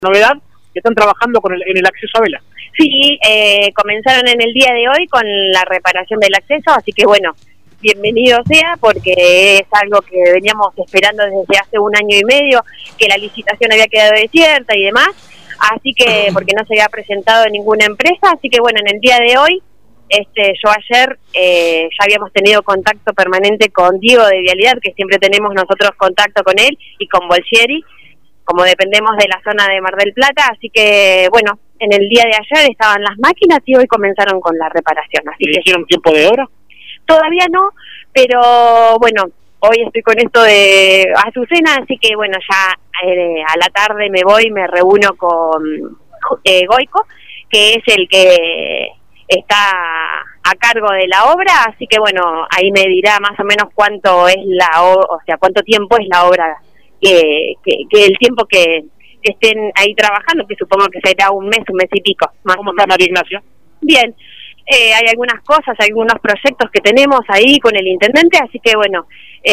novedad, que están trabajando en el acceso a Vela. Sí, comenzaron en el día de hoy con la reparación del acceso, así que bueno, bienvenido sea, porque es algo que veníamos esperando desde hace 1 año y medio, que la licitación había quedado desierta y demás, así que, porque no se había presentado ninguna empresa, así que bueno, en el día de hoy, yo ayer ya habíamos tenido contacto permanente con Diego de Vialidad, que siempre tenemos nosotros contacto con él, y con Bolsieri, como dependemos de la zona de Mar del Plata, así que bueno, en el día de ayer estaban las máquinas y hoy comenzaron con la reparación. Así ¿Le hicieron tiempo de obra? Todavía no, pero bueno, hoy estoy con esto de Azucena, así que bueno, ya a la tarde me reúno con Goico, que es el que está a cargo de la obra, así que bueno, ahí me dirá más o menos cuánto es cuánto tiempo es la obra, que el tiempo que estén ahí trabajando, que supongo que será un mes y pico. ¿Cómo está María Ignacia? Bien, hay algunas cosas, algunos proyectos que tenemos ahí con el intendente, así que bueno,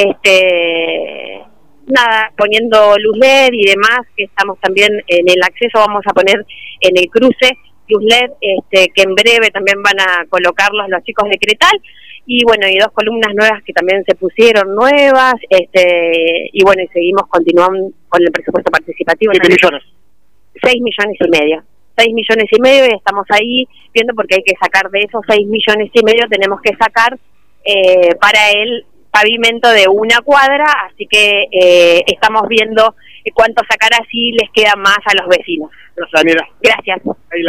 nada, poniendo luz LED y demás, que estamos también en el acceso, vamos a poner en el cruce luz LED, que en breve también van a colocarlos los chicos de Cretal, y bueno, y 2 columnas nuevas que también se pusieron nuevas, y bueno, y seguimos continuando con el presupuesto participativo. ¿Qué millones? 6,5 millones. 6,5 millones y estamos ahí viendo, porque hay que sacar de esos 6,5 millones, tenemos que sacar para el pavimento de 1 cuadra, así que estamos viendo cuánto sacar, así les queda más a los vecinos. Gracias, Daniela. Gracias.